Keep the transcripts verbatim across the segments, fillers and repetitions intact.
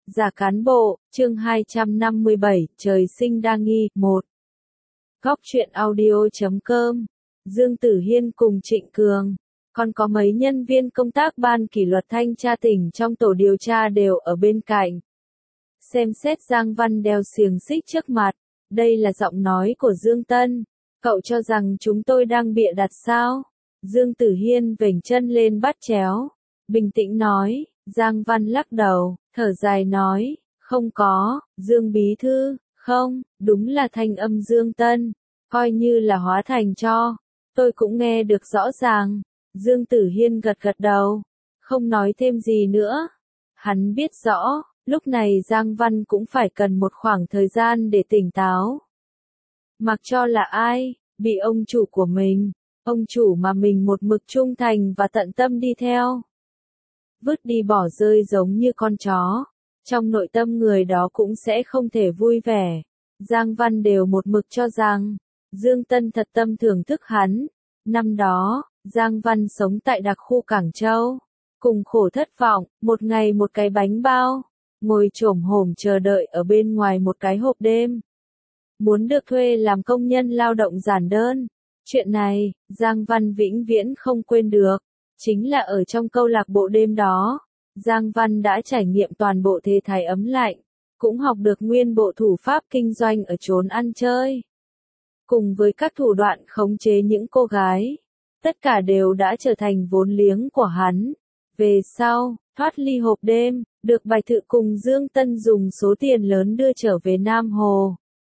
Giả cán bộ, chương hai trăm năm mươi bảy, trời sinh đa nghi, một. Góc truyện audio chấm com, Dương Tử Hiên cùng Trịnh Cường, còn có mấy nhân viên công tác ban kỷ luật thanh tra tỉnh trong tổ điều tra đều ở bên cạnh. Xem xét Giang Văn đeo xiềng xích trước mặt, đây là giọng nói của Dương Tân, cậu cho rằng chúng tôi đang bịa đặt sao? Dương Tử Hiên vểnh chân lên bắt chéo, bình tĩnh nói. Giang Văn lắc đầu, thở dài nói, không có, Dương Bí Thư, không, đúng là thanh âm Dương Tân, coi như là hóa thành cho, tôi cũng nghe được rõ ràng. Dương Tử Hiên gật gật đầu, không nói thêm gì nữa. Hắn biết rõ, lúc này Giang Văn cũng phải cần một khoảng thời gian để tỉnh táo. Mặc cho là ai, bị ông chủ của mình, ông chủ mà mình một mực trung thành và tận tâm đi theo, vứt đi bỏ rơi giống như con chó, trong nội tâm người đó cũng sẽ không thể vui vẻ. Giang Văn đều một mực cho rằng, Dương Tân thật tâm thưởng thức hắn. Năm đó, Giang Văn sống tại đặc khu Cảng Châu, cùng khổ thất vọng, một ngày một cái bánh bao, ngồi chổm hổm chờ đợi ở bên ngoài một cái hộp đêm. Muốn được thuê làm công nhân lao động giản đơn. Chuyện này, Giang Văn vĩnh viễn không quên được. Chính là ở trong câu lạc bộ đêm đó, Giang Văn đã trải nghiệm toàn bộ thế thái ấm lạnh, cũng học được nguyên bộ thủ pháp kinh doanh ở chốn ăn chơi. Cùng với các thủ đoạn khống chế những cô gái, tất cả đều đã trở thành vốn liếng của hắn. Về sau, thoát ly hộp đêm, được Bạch Thự cùng Dương Tân dùng số tiền lớn đưa trở về Nam Hồ.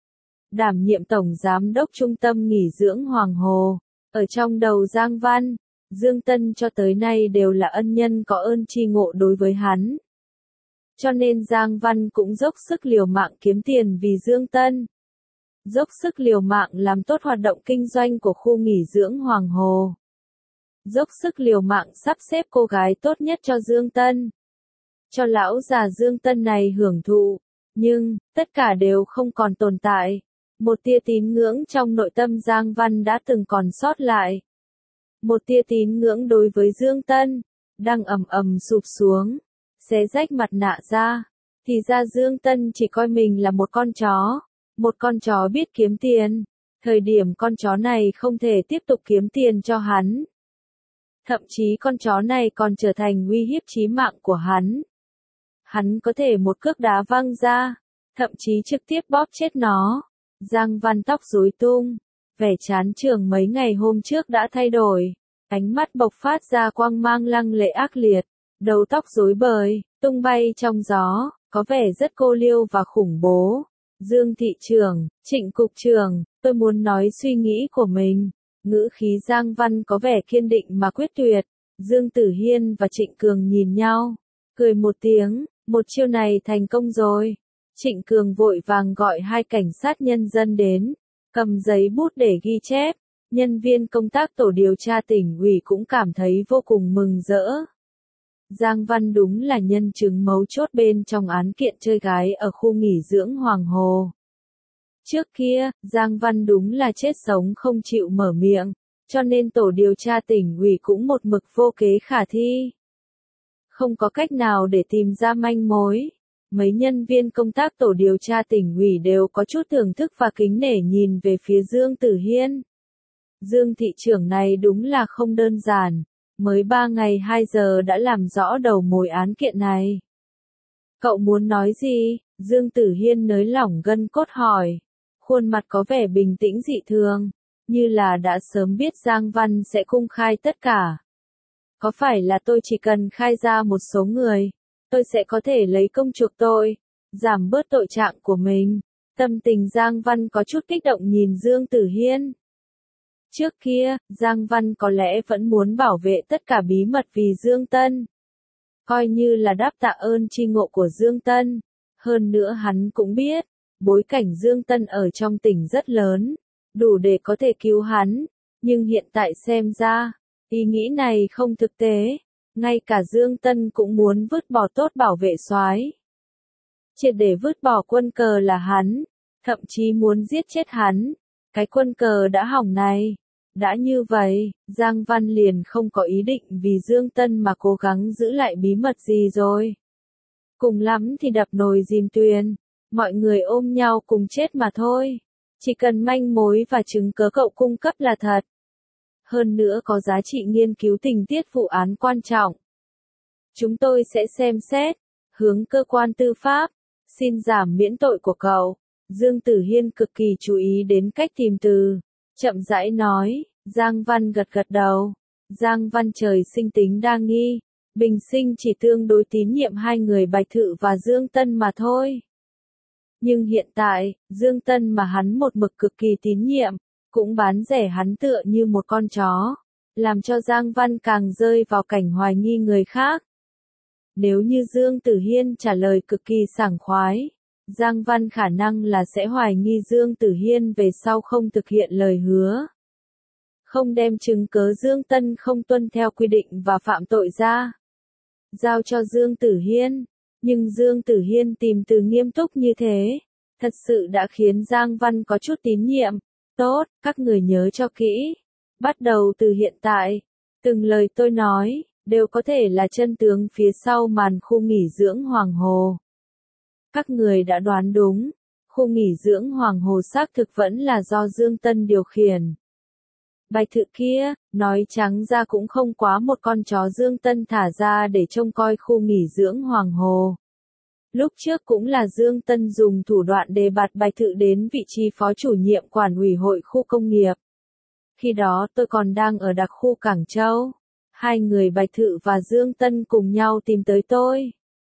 Đảm nhiệm tổng giám đốc trung tâm nghỉ dưỡng Hoàng Hồ, ở trong đầu Giang Văn, Dương Tân cho tới nay đều là ân nhân có ơn tri ngộ đối với hắn. Cho nên Giang Văn cũng dốc sức liều mạng kiếm tiền vì Dương Tân. Dốc sức liều mạng làm tốt hoạt động kinh doanh của khu nghỉ dưỡng Hoàng Hồ. Dốc sức liều mạng sắp xếp cô gái tốt nhất cho Dương Tân. Cho lão già Dương Tân này hưởng thụ. Nhưng, tất cả đều không còn tồn tại. Một tia tín ngưỡng trong nội tâm Giang Văn đã từng còn sót lại. Một tia tín ngưỡng đối với Dương Tân, đang ầm ầm sụp xuống, xé rách mặt nạ ra. Thì ra Dương Tân chỉ coi mình là một con chó, một con chó biết kiếm tiền. Thời điểm con chó này không thể tiếp tục kiếm tiền cho hắn. Thậm chí con chó này còn trở thành uy hiếp chí mạng của hắn. Hắn có thể một cước đá văng ra, thậm chí trực tiếp bóp chết nó. Giang Văn tóc rối tung, vẻ chán trường mấy ngày hôm trước đã thay đổi, ánh mắt bộc phát ra quang mang lăng lệ ác liệt, đầu tóc rối bời, tung bay trong gió, có vẻ rất cô liêu và khủng bố. Dương thị trưởng, Trịnh cục trưởng, tôi muốn nói suy nghĩ của mình. Ngữ khí Giang Văn có vẻ kiên định mà quyết tuyệt. Dương Tử Hiên và Trịnh Cường nhìn nhau, cười một tiếng, một chiêu này thành công rồi. Trịnh Cường vội vàng gọi hai cảnh sát nhân dân đến, cầm giấy bút để ghi chép. Nhân viên công tác tổ điều tra tỉnh ủy cũng cảm thấy vô cùng mừng rỡ. Giang Văn đúng là nhân chứng mấu chốt bên trong án kiện chơi gái ở khu nghỉ dưỡng Hoàng Hồ. Trước kia, Giang Văn đúng là chết sống không chịu mở miệng, cho nên tổ điều tra tỉnh ủy cũng một mực vô kế khả thi. Không có cách nào để tìm ra manh mối. Mấy nhân viên công tác tổ điều tra tỉnh ủy đều có chút thưởng thức và kính nể nhìn về phía Dương Tử Hiên. Dương thị trưởng này đúng là không đơn giản, mới ba ngày hai giờ đã làm rõ đầu mối án kiện này. Cậu muốn nói gì? Dương Tử Hiên nới lỏng gân cốt hỏi, khuôn mặt có vẻ bình tĩnh dị thường, như là đã sớm biết Giang Văn sẽ cung khai tất cả. Có phải là tôi chỉ cần khai ra một số người, tôi sẽ có thể lấy công chuộc tội, giảm bớt tội trạng của mình? Tâm tình Giang Văn có chút kích động nhìn Dương Tử Hiên. Trước kia, Giang Văn có lẽ vẫn muốn bảo vệ tất cả bí mật vì Dương Tân. Coi như là đáp tạ ơn tri ngộ của Dương Tân. Hơn nữa hắn cũng biết, bối cảnh Dương Tân ở trong tỉnh rất lớn, đủ để có thể cứu hắn. Nhưng hiện tại xem ra, ý nghĩ này không thực tế. Ngay cả Dương Tân cũng muốn vứt bỏ tốt bảo vệ soái. Triệt để vứt bỏ quân cờ là hắn, thậm chí muốn giết chết hắn. Cái quân cờ đã hỏng này. Đã như vậy, Giang Văn liền không có ý định vì Dương Tân mà cố gắng giữ lại bí mật gì rồi. cùng lắm thì đập nồi dìm thuyền, mọi người ôm nhau cùng chết mà thôi. Chỉ cần manh mối và chứng cớ cậu cung cấp là thật. Hơn nữa có giá trị nghiên cứu tình tiết vụ án quan trọng. Chúng tôi sẽ xem xét, hướng cơ quan tư pháp, xin giảm miễn tội của cậu. Dương Tử Hiên cực kỳ chú ý đến cách tìm từ, chậm rãi nói, Giang Văn gật gật đầu. Giang Văn trời sinh tính đa nghi, bình sinh chỉ tương đối tín nhiệm hai người Bạch Thự và Dương Tân mà thôi. Nhưng hiện tại, Dương Tân mà hắn một mực cực kỳ tín nhiệm, cũng bán rẻ hắn tựa như một con chó, làm cho Giang Văn càng rơi vào cảnh hoài nghi người khác. Nếu như Dương Tử Hiên trả lời cực kỳ sảng khoái, Giang Văn khả năng là sẽ hoài nghi Dương Tử Hiên về sau không thực hiện lời hứa. Không đem chứng cớ Dương Tân không tuân theo quy định và phạm tội ra. Giao cho Dương Tử Hiên. Nhưng Dương Tử Hiên tìm từ nghiêm túc như thế, thật sự đã khiến Giang Văn có chút tín nhiệm. Tốt, các người nhớ cho kỹ. Bắt đầu từ hiện tại, từng lời tôi nói, đều có thể là chân tướng phía sau màn khu nghỉ dưỡng Hoàng Hồ. Các người đã đoán đúng, khu nghỉ dưỡng Hoàng Hồ xác thực vẫn là do Dương Tân điều khiển. Bạch Thự kia, nói trắng ra cũng không quá một con chó Dương Tân thả ra để trông coi khu nghỉ dưỡng Hoàng Hồ. Lúc trước cũng là Dương Tân dùng thủ đoạn đề bạt Bạch Thự đến vị trí phó chủ nhiệm quản ủy hội khu công nghiệp. Khi đó tôi còn đang ở đặc khu Cảng Châu. Hai người Bạch Thự và Dương Tân cùng nhau tìm tới tôi.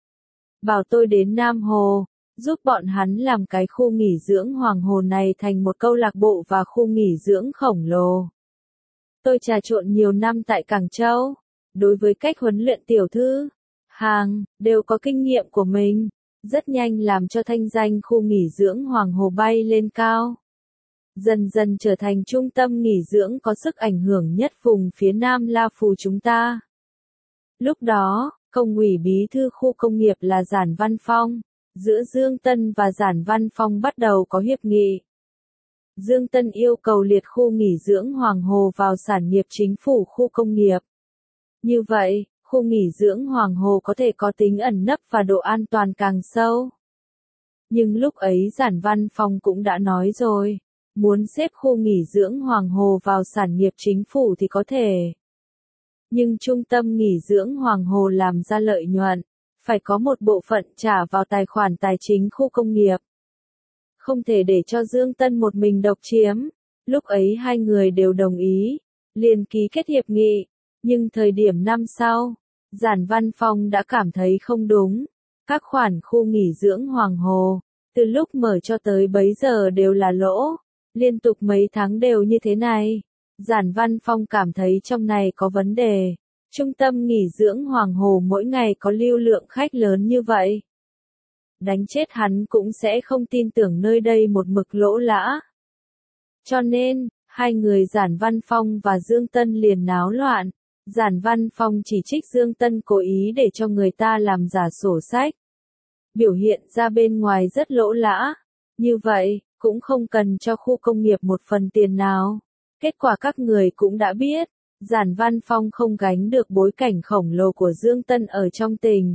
Bảo tôi đến Nam Hồ, giúp bọn hắn làm cái khu nghỉ dưỡng Hoàng Hồ này thành một câu lạc bộ và khu nghỉ dưỡng khổng lồ. Tôi trà trộn nhiều năm tại Cảng Châu, đối với cách huấn luyện tiểu thư, hàng, đều có kinh nghiệm của mình, rất nhanh làm cho thanh danh khu nghỉ dưỡng Hoàng Hồ bay lên cao. Dần dần trở thành trung tâm nghỉ dưỡng có sức ảnh hưởng nhất vùng phía Nam La Phù chúng ta. Lúc đó, công ủy bí thư khu công nghiệp là Giản Văn Phong, giữa Dương Tân và Giản Văn Phong bắt đầu có hiệp nghị. Dương Tân yêu cầu liệt khu nghỉ dưỡng Hoàng Hồ vào sản nghiệp chính phủ khu công nghiệp. Như vậy, khu nghỉ dưỡng Hoàng Hồ có thể có tính ẩn nấp và độ an toàn càng sâu. Nhưng lúc ấy Giản Văn Phong cũng đã nói rồi, muốn xếp khu nghỉ dưỡng Hoàng Hồ vào sản nghiệp chính phủ thì có thể. Nhưng trung tâm nghỉ dưỡng Hoàng Hồ làm ra lợi nhuận, phải có một bộ phận trả vào tài khoản tài chính khu công nghiệp. Không thể để cho Dương Tân một mình độc chiếm. Lúc ấy hai người đều đồng ý, liền ký kết hiệp nghị. Nhưng thời điểm năm sau, Giản Văn Phong đã cảm thấy không đúng. Các khoản khu nghỉ dưỡng Hoàng Hồ, từ lúc mở cho tới bấy giờ đều là lỗ. Liên tục mấy tháng đều như thế này. Giản Văn Phong cảm thấy trong này có vấn đề. Trung tâm nghỉ dưỡng Hoàng Hồ mỗi ngày có lưu lượng khách lớn như vậy. Đánh chết hắn cũng sẽ không tin tưởng nơi đây một mực lỗ lã. Cho nên, hai người Giản Văn Phong và Dương Tân liền náo loạn. Giản Văn Phong chỉ trích Dương Tân cố ý để cho người ta làm giả sổ sách. Biểu hiện ra bên ngoài rất lỗ lã. Như vậy, cũng không cần cho khu công nghiệp một phần tiền nào. Kết quả các người cũng đã biết, Giản Văn Phong không gánh được bối cảnh khổng lồ của Dương Tân ở trong tỉnh.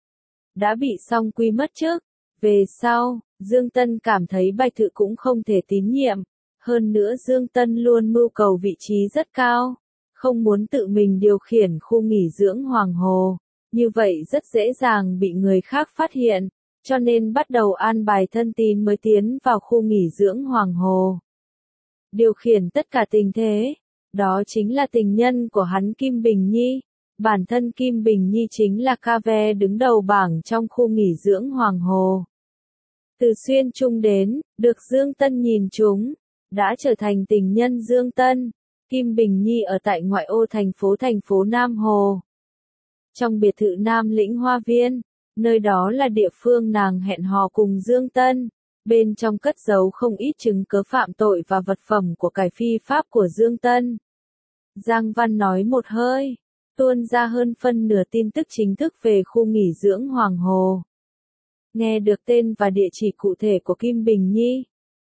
Đã bị song quy mất chức. Về sau, Dương Tân cảm thấy Bạch Thự cũng không thể tín nhiệm. Hơn nữa Dương Tân luôn mưu cầu vị trí rất cao. Không muốn tự mình điều khiển khu nghỉ dưỡng Hoàng Hồ. Như vậy rất dễ dàng bị người khác phát hiện. Cho nên bắt đầu an bài thân tín mới tiến vào khu nghỉ dưỡng Hoàng Hồ. Điều khiển tất cả tình thế. Đó chính là tình nhân của hắn Kim Bình Nhi. Bản thân Kim Bình Nhi chính là ca ve đứng đầu bảng trong khu nghỉ dưỡng Hoàng Hồ. Từ Xuyên Trung đến, được Dương Tân nhìn trúng, đã trở thành tình nhân Dương Tân. Kim Bình Nhi ở tại ngoại ô thành phố thành phố Nam Hồ. Trong biệt thự Nam Lĩnh Hoa Viên, nơi đó là địa phương nàng hẹn hò cùng Dương Tân. Bên trong cất giấu không ít chứng cớ phạm tội và vật phẩm của cải phi pháp của Dương Tân. Giang Văn nói một hơi, tuôn ra hơn phân nửa tin tức chính thức về khu nghỉ dưỡng Hoàng Hồ. Nghe được tên và địa chỉ cụ thể của Kim Bình Nhi.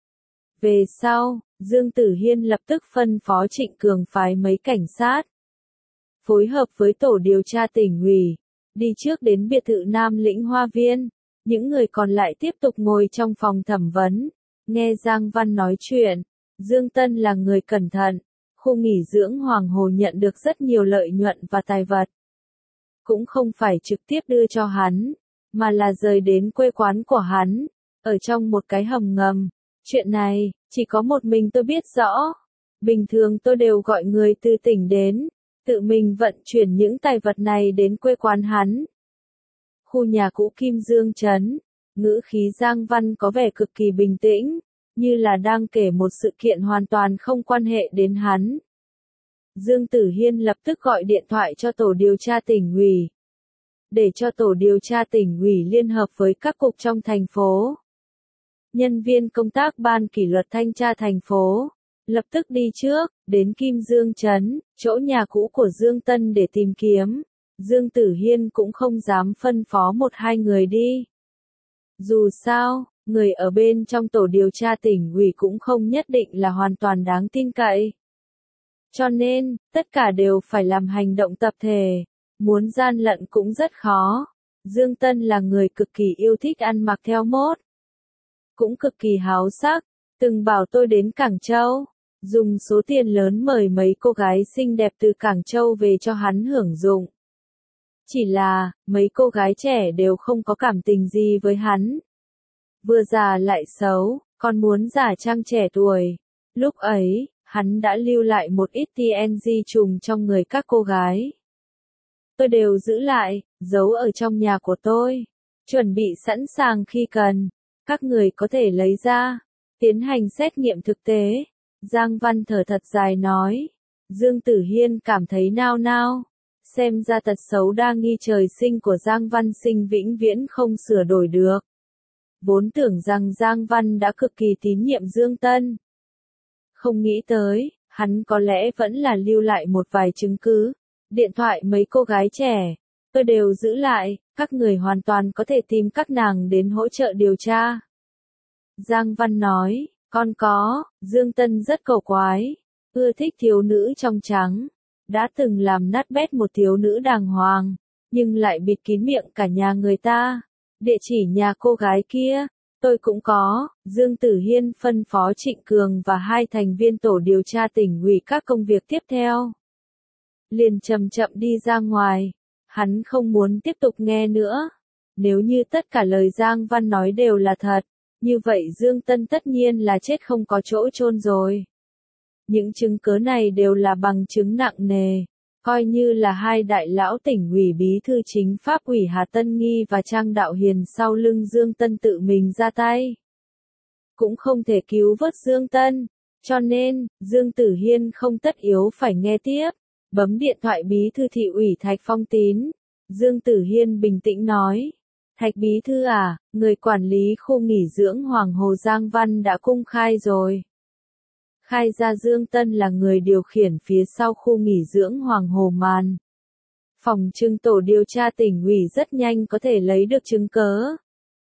Về sau, Dương Tử Hiên lập tức phân phó Trịnh Cường phái mấy cảnh sát. Phối hợp với tổ điều tra tỉnh ủy, đi trước đến biệt thự Nam Lĩnh Hoa Viên. Những người còn lại tiếp tục ngồi trong phòng thẩm vấn, nghe Giang Văn nói chuyện. Dương Tân là người cẩn thận, khu nghỉ dưỡng Hoàng Hồ nhận được rất nhiều lợi nhuận và tài vật. Cũng không phải trực tiếp đưa cho hắn, mà là rời đến quê quán của hắn, ở trong một cái hầm ngầm. Chuyện này, chỉ có một mình tôi biết rõ. Bình thường tôi đều gọi người từ tỉnh đến, tự mình vận chuyển những tài vật này đến quê quán hắn. Khu nhà cũ Kim Dương Trấn, ngữ khí Giang Văn có vẻ cực kỳ bình tĩnh, như là đang kể một sự kiện hoàn toàn không quan hệ đến hắn. Dương Tử Hiên lập tức gọi điện thoại cho tổ điều tra tỉnh ủy, để cho tổ điều tra tỉnh ủy liên hợp với các cục trong thành phố. Nhân viên công tác ban kỷ luật thanh tra thành phố, lập tức đi trước, đến Kim Dương Trấn, chỗ nhà cũ của Dương Tân để tìm kiếm. Dương Tử Hiên cũng không dám phân phó một hai người đi. Dù sao, người ở bên trong tổ điều tra tỉnh ủy cũng không nhất định là hoàn toàn đáng tin cậy. Cho nên, tất cả đều phải làm hành động tập thể, muốn gian lận cũng rất khó. Dương Tân là người cực kỳ yêu thích ăn mặc theo mốt, cũng cực kỳ háo sắc, từng bảo tôi đến Cảng Châu, dùng số tiền lớn mời mấy cô gái xinh đẹp từ Cảng Châu về cho hắn hưởng dụng. Chỉ là, mấy cô gái trẻ đều không có cảm tình gì với hắn. Vừa già lại xấu, còn muốn giả trang trẻ tuổi. Lúc ấy, hắn đã lưu lại một ít tê en giê trùng trong người các cô gái. Tôi đều giữ lại, giấu ở trong nhà của tôi, chuẩn bị sẵn sàng khi cần. Các người có thể lấy ra, tiến hành xét nghiệm thực tế. Giang Văn thở thật dài nói. Dương Tử Hiên cảm thấy nao nao. Xem ra tật xấu đa nghi trời sinh của Giang Văn Sinh vĩnh viễn không sửa đổi được. Vốn tưởng rằng Giang Văn đã cực kỳ tín nhiệm Dương Tân. Không nghĩ tới, hắn có lẽ vẫn là lưu lại một vài chứng cứ. Điện thoại mấy cô gái trẻ, tôi đều giữ lại, các người hoàn toàn có thể tìm các nàng đến hỗ trợ điều tra. Giang Văn nói, còn có, Dương Tân rất cầu quái, ưa thích thiếu nữ trong trắng. Đã từng làm nát bét một thiếu nữ đàng hoàng, nhưng lại bịt kín miệng cả nhà người ta. Địa chỉ nhà cô gái kia, tôi cũng có. Dương Tử Hiên phân phó Trịnh Cường và hai thành viên tổ điều tra tỉnh ủy các công việc tiếp theo. Liền chậm chậm đi ra ngoài, hắn không muốn tiếp tục nghe nữa. Nếu như tất cả lời Giang Văn nói đều là thật, như vậy Dương Tân tất nhiên là chết không có chỗ chôn rồi. Những chứng cứ này đều là bằng chứng nặng nề, coi như là hai đại lão tỉnh ủy bí thư chính pháp ủy Hà Tân Nghi và Trang Đạo Hiền sau lưng Dương Tân tự mình ra tay. Cũng không thể cứu vớt Dương Tân, cho nên, Dương Tử Hiên không tất yếu phải nghe tiếp, bấm điện thoại bí thư thị ủy Thạch Phong Tín. Dương Tử Hiên bình tĩnh nói, Thạch bí thư à, người quản lý khu nghỉ dưỡng Hoàng Hồ Giang Văn đã công khai rồi. Khai ra Dương Tân là người điều khiển phía sau khu nghỉ dưỡng Hoàng Hồ Màn. Phòng trưng tổ điều tra tỉnh ủy rất nhanh có thể lấy được chứng cớ.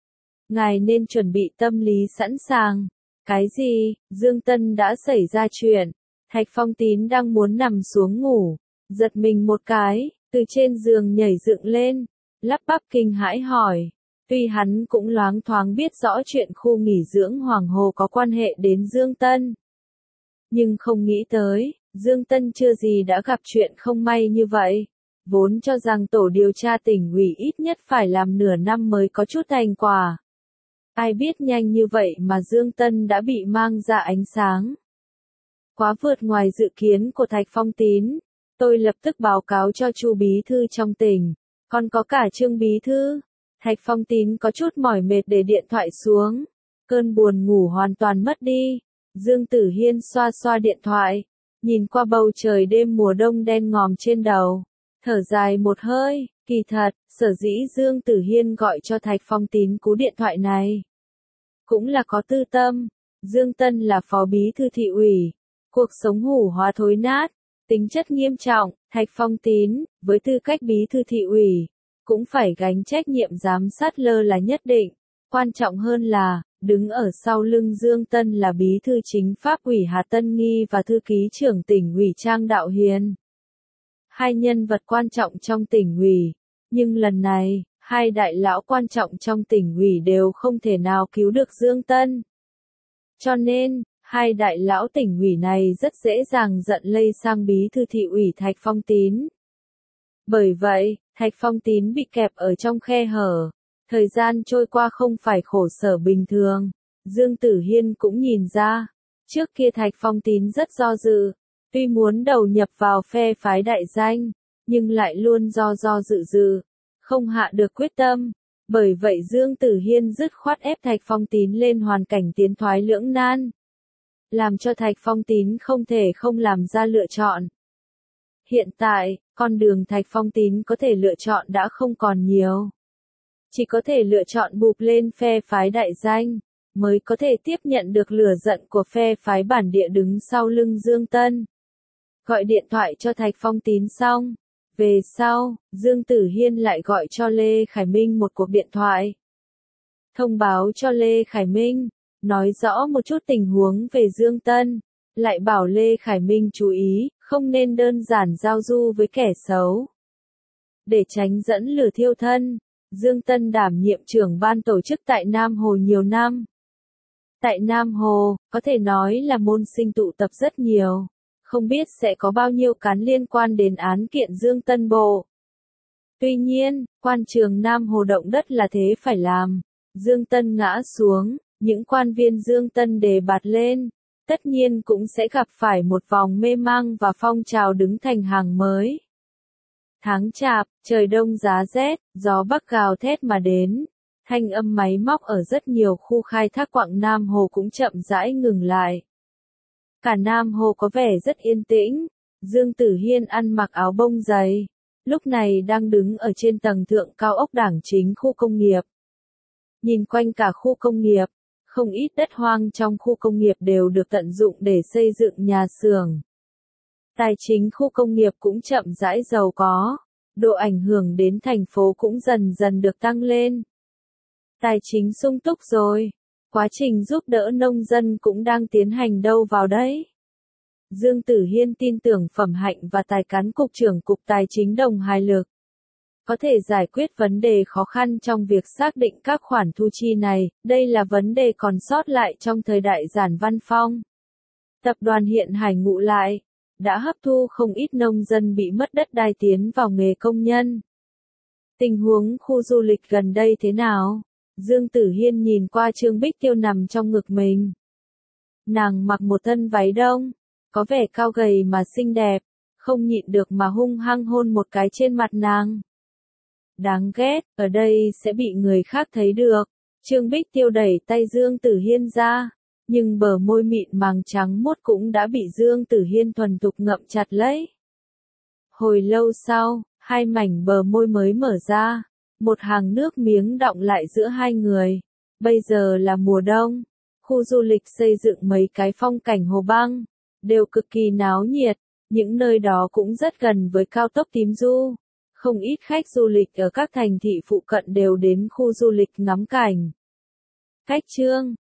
Ngài nên chuẩn bị tâm lý sẵn sàng. Cái gì? Dương Tân đã xảy ra chuyện. Thạch Phong Tín đang muốn nằm xuống ngủ, giật mình một cái, từ trên giường nhảy dựng lên, lắp bắp kinh hãi hỏi. Tuy hắn cũng loáng thoáng biết rõ chuyện khu nghỉ dưỡng Hoàng Hồ có quan hệ đến Dương Tân, nhưng không nghĩ tới, Dương Tân chưa gì đã gặp chuyện không may như vậy. Vốn cho rằng tổ điều tra tỉnh ủy ít nhất phải làm nửa năm mới có chút thành quả. Ai biết nhanh như vậy mà Dương Tân đã bị mang ra ánh sáng. Quá vượt ngoài dự kiến của Thạch Phong Tín. Tôi lập tức báo cáo cho Chu bí thư trong tỉnh, còn có cả Trương bí thư. Thạch Phong Tín có chút mỏi mệt để điện thoại xuống. Cơn buồn ngủ hoàn toàn mất đi. Dương Tử Hiên xoa xoa điện thoại, nhìn qua bầu trời đêm mùa đông đen ngòm trên đầu, thở dài một hơi. Kỳ thật, sở dĩ Dương Tử Hiên gọi cho Thạch Phong Tín cú điện thoại này, cũng là có tư tâm. Dương Tân là phó bí thư thị ủy, cuộc sống hủ hóa thối nát, tính chất nghiêm trọng. Thạch Phong Tín, với tư cách bí thư thị ủy, cũng phải gánh trách nhiệm giám sát lơ là nhất định. Quan trọng hơn là, đứng ở sau lưng Dương Tân là bí thư chính pháp ủy Hà Tân Nghi và thư ký trưởng tỉnh ủy Trang Đạo Hiền. Hai nhân vật quan trọng trong tỉnh ủy, Nhưng lần này, hai đại lão quan trọng trong tỉnh ủy đều không thể nào cứu được Dương Tân. Cho nên, hai đại lão tỉnh ủy này rất dễ dàng giận lây sang bí thư thị ủy Thạch Phong Tín. Bởi vậy, Thạch Phong Tín bị kẹp ở trong khe hở. Thời gian trôi qua không phải khổ sở bình thường. Dương Tử Hiên cũng nhìn ra. Trước kia Thạch Phong Tín rất do dự. Tuy muốn đầu nhập vào phe phái đại danh, nhưng lại luôn do do dự dự. Không hạ được quyết tâm. Bởi vậy Dương Tử Hiên dứt khoát ép Thạch Phong Tín lên hoàn cảnh tiến thoái lưỡng nan. Làm cho Thạch Phong Tín không thể không làm ra lựa chọn. Hiện tại, con đường Thạch Phong Tín có thể lựa chọn đã không còn nhiều. Chỉ có thể lựa chọn bụp lên phe phái đại danh, mới có thể tiếp nhận được lửa giận của phe phái bản địa đứng sau lưng Dương Tân. Gọi điện thoại cho Thạch Phong Tín xong. Về sau, Dương Tử Hiên lại gọi cho Lê Khải Minh một cuộc điện thoại. Thông báo cho Lê Khải Minh, nói rõ một chút tình huống về Dương Tân, lại bảo Lê Khải Minh chú ý, không nên đơn giản giao du với kẻ xấu. Để tránh dẫn lửa thiêu thân, Dương Tân đảm nhiệm trưởng ban tổ chức tại Nam Hồ nhiều năm. Tại Nam Hồ, có thể nói là môn sinh tụ tập rất nhiều. Không biết sẽ có bao nhiêu cán liên quan đến án kiện Dương Tân bộ. Tuy nhiên, quan trường Nam Hồ động đất là thế phải làm. Dương Tân ngã xuống, những quan viên Dương Tân đề bạt lên. Tất nhiên cũng sẽ gặp phải một vòng mê mang và phong trào đứng thành hàng mới. Tháng chạp, trời đông giá rét, gió bắc gào thét mà đến. Thanh âm máy móc ở rất nhiều khu khai thác quặng Nam Hồ cũng chậm rãi ngừng lại. Cả Nam Hồ có vẻ rất yên tĩnh. Dương Tử Hiên ăn mặc áo bông dày. Lúc này đang đứng ở trên tầng thượng cao ốc đảng chính khu công nghiệp. Nhìn quanh cả khu công nghiệp, không ít đất hoang trong khu công nghiệp đều được tận dụng để xây dựng nhà xưởng. Tài chính khu công nghiệp cũng chậm rãi giàu có. Độ ảnh hưởng đến thành phố cũng dần dần được tăng lên. Tài chính sung túc rồi. Quá trình giúp đỡ nông dân cũng đang tiến hành đâu vào đấy. Dương Tử Hiên tin tưởng phẩm hạnh và tài cán cục trưởng cục tài chính Đồng Hải Lực có thể giải quyết vấn đề khó khăn trong việc xác định các khoản thu chi này. Đây là vấn đề còn sót lại trong thời đại Giản Văn Phong. Tập đoàn Hiện Hải ngụ lại đã hấp thu không ít nông dân bị mất đất đai tiến vào nghề công nhân. Tình huống khu du lịch gần đây thế nào? Dương Tử Hiên nhìn qua Trương Bích Tiêu nằm trong ngực mình. Nàng mặc một thân váy đông, có vẻ cao gầy mà xinh đẹp, không nhịn được mà hung hăng hôn một cái trên mặt nàng. Đáng ghét, ở đây sẽ bị người khác thấy được. Trương Bích Tiêu đẩy tay Dương Tử Hiên ra, nhưng bờ môi mịn màng trắng muốt cũng đã bị Dương Tử Hiên thuần thục ngậm chặt lấy. Hồi lâu sau, hai mảnh bờ môi mới mở ra. Một hàng nước miếng đọng lại giữa hai người. Bây giờ là mùa đông. Khu du lịch xây dựng mấy cái phong cảnh hồ băng. Đều cực kỳ náo nhiệt. Những nơi đó cũng rất gần với cao tốc Tím Du. Không ít khách du lịch ở các thành thị phụ cận đều đến khu du lịch ngắm cảnh. Cách chương